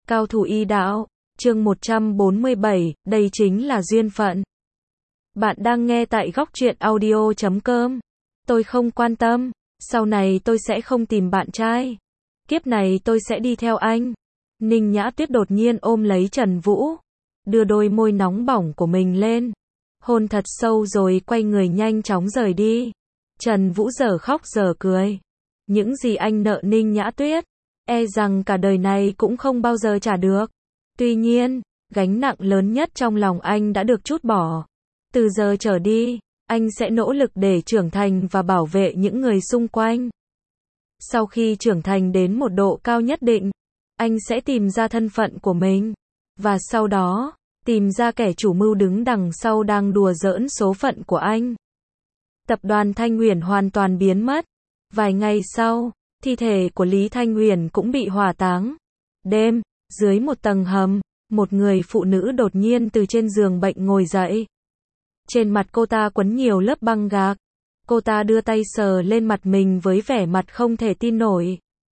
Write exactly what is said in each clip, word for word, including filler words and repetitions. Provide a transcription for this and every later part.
Cao thủ y đạo, chương một trăm bốn mươi bảy, đây chính là duyên phận. Bạn đang nghe tại góc truyện audio chấm com. Tôi không quan tâm, sau này tôi sẽ không tìm bạn trai. Kiếp này tôi sẽ đi theo anh. Ninh Nhã Tuyết đột nhiên ôm lấy Trần Vũ, đưa đôi môi nóng bỏng của mình lên, hôn thật sâu rồi quay người nhanh chóng rời đi. Trần Vũ giờ khóc giờ cười. Những gì anh nợ Ninh Nhã Tuyết, e rằng cả đời này cũng không bao giờ trả được. Tuy nhiên, gánh nặng lớn nhất trong lòng anh đã được trút bỏ. Từ giờ trở đi, anh sẽ nỗ lực để trưởng thành và bảo vệ những người xung quanh. Sau khi trưởng thành đến một độ cao nhất định, anh sẽ tìm ra thân phận của mình. Và sau đó, tìm ra kẻ chủ mưu đứng đằng sau đang đùa giỡn số phận của anh. Tập đoàn Thanh Huyền hoàn toàn biến mất. Vài ngày sau, thi thể của Lý Thanh Huyền cũng bị hỏa táng. Đêm, dưới một tầng hầm, một người phụ nữ đột nhiên từ trên giường bệnh ngồi dậy. Trên mặt cô ta quấn nhiều lớp băng gạc. Cô ta đưa tay sờ lên mặt mình với vẻ mặt không thể tin nổi.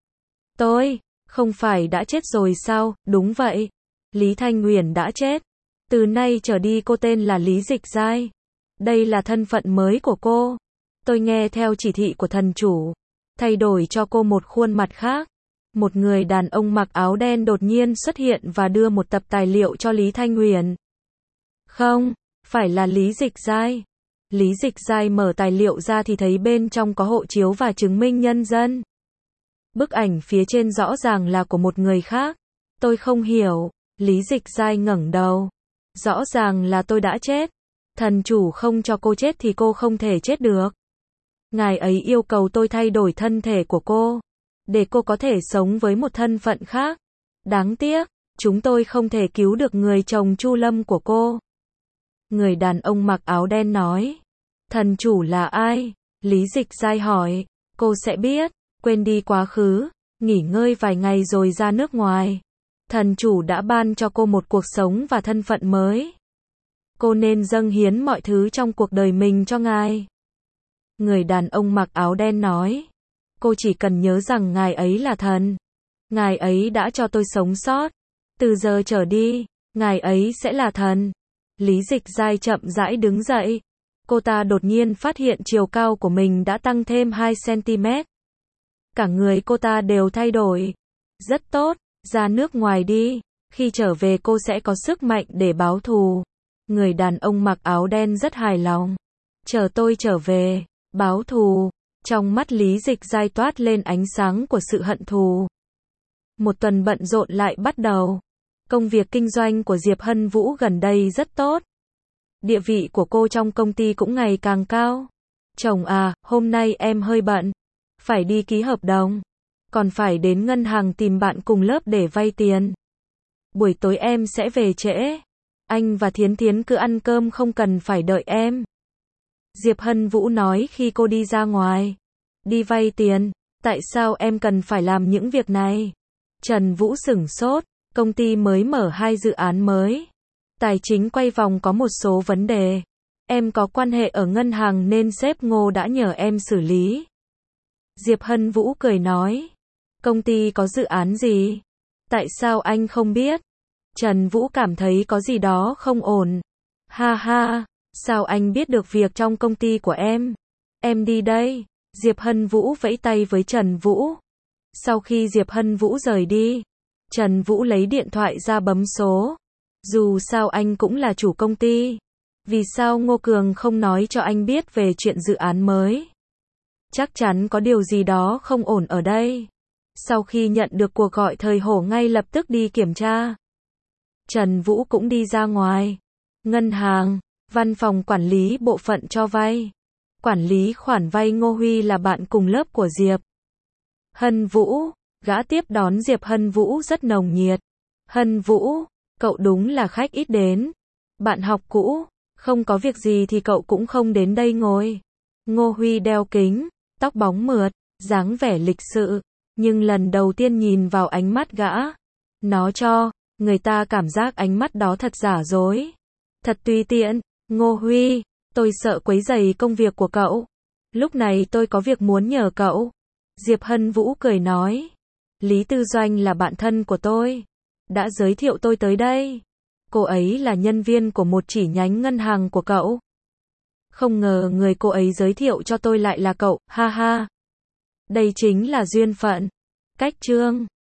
Tôi, không phải đã chết rồi sao? Đúng vậy. Lý Thanh Huyền đã chết. Từ nay trở đi cô tên là Lý Dịch Giai. Đây là thân phận mới của cô. Tôi nghe theo chỉ thị của thần chủ, thay đổi cho cô một khuôn mặt khác. Một người đàn ông mặc áo đen đột nhiên xuất hiện và đưa một tập tài liệu cho Lý Thanh Huyền. Không, phải là Lý Dịch Giai. Lý Dịch Giai mở tài liệu ra thì thấy bên trong có hộ chiếu và chứng minh nhân dân. Bức ảnh phía trên rõ ràng là của một người khác. Tôi không hiểu. Lý Dịch Giai ngẩng đầu. Rõ ràng là tôi đã chết. Thần chủ không cho cô chết thì cô không thể chết được. Ngài ấy yêu cầu tôi thay đổi thân thể của cô, để cô có thể sống với một thân phận khác. Đáng tiếc, chúng tôi không thể cứu được người chồng Chu Lâm của cô. Người đàn ông mặc áo đen nói. Thần chủ là ai? Lý Dịch Giai hỏi. Cô sẽ biết, quên đi quá khứ, nghỉ ngơi vài ngày rồi ra nước ngoài. Thần chủ đã ban cho cô một cuộc sống và thân phận mới. Cô nên dâng hiến mọi thứ trong cuộc đời mình cho ngài. Người đàn ông mặc áo đen nói. Cô chỉ cần nhớ rằng ngài ấy là thần. Ngài ấy đã cho tôi sống sót. Từ giờ trở đi, ngài ấy sẽ là thần. Lý Dịch Giai chậm rãi đứng dậy. Cô ta đột nhiên phát hiện chiều cao của mình đã tăng thêm hai xăng ti mét. Cả người cô ta đều thay đổi. Rất tốt, ra nước ngoài đi. Khi trở về cô sẽ có sức mạnh để báo thù. Người đàn ông mặc áo đen rất hài lòng. Chờ tôi trở về, báo thù. Trong mắt Lý Dịch Giai toát lên ánh sáng của sự hận thù. Một tuần bận rộn lại bắt đầu. Công việc kinh doanh của Diệp Hân Vũ gần đây rất tốt. Địa vị của cô trong công ty cũng ngày càng cao. Chồng à, hôm nay em hơi bận. Phải đi ký hợp đồng. Còn phải đến ngân hàng tìm bạn cùng lớp để vay tiền. Buổi tối em sẽ về trễ. Anh và Thiến Thiến cứ ăn cơm không cần phải đợi em. Diệp Hân Vũ nói khi cô đi ra ngoài. Đi vay tiền, tại sao em cần phải làm những việc này? Trần Vũ sửng sốt, công ty mới mở hai dự án mới. Tài chính quay vòng có một số vấn đề. Em có quan hệ ở ngân hàng nên sếp Ngô đã nhờ em xử lý. Diệp Hân Vũ cười nói. Công ty có dự án gì? Tại sao anh không biết? Trần Vũ cảm thấy có gì đó không ổn. Ha ha, sao anh biết được việc trong công ty của em? Em đi đây. Diệp Hân Vũ vẫy tay với Trần Vũ. Sau khi Diệp Hân Vũ rời đi, Trần Vũ lấy điện thoại ra bấm số. Dù sao anh cũng là chủ công ty. Vì sao Ngô Cường không nói cho anh biết về chuyện dự án mới? Chắc chắn có điều gì đó không ổn ở đây. Sau khi nhận được cuộc gọi Thời Hổ ngay lập tức đi kiểm tra. Trần Vũ cũng đi ra ngoài. Ngân hàng, văn phòng quản lý bộ phận cho vay. Quản lý khoản vay Ngô Huy là bạn cùng lớp của Diệp Hân Vũ. Gã tiếp đón Diệp Hân Vũ rất nồng nhiệt. Hân Vũ, cậu đúng là khách ít đến. Bạn học cũ, không có việc gì thì cậu cũng không đến đây ngồi. Ngô Huy đeo kính, tóc bóng mượt, dáng vẻ lịch sự. Nhưng lần đầu tiên nhìn vào ánh mắt gã, nó cho người ta cảm giác ánh mắt đó thật giả dối. Thật tùy tiện. Ngô Huy, tôi sợ quấy rầy công việc của cậu. Lúc này tôi có việc muốn nhờ cậu. Diệp Hân Vũ cười nói. Lý Tư Doanh là bạn thân của tôi. đã giới thiệu tôi tới đây. Cô ấy là nhân viên của một chi nhánh ngân hàng của cậu. Không ngờ người cô ấy giới thiệu cho tôi lại là cậu, ha ha. Đây chính là duyên phận. Cách chương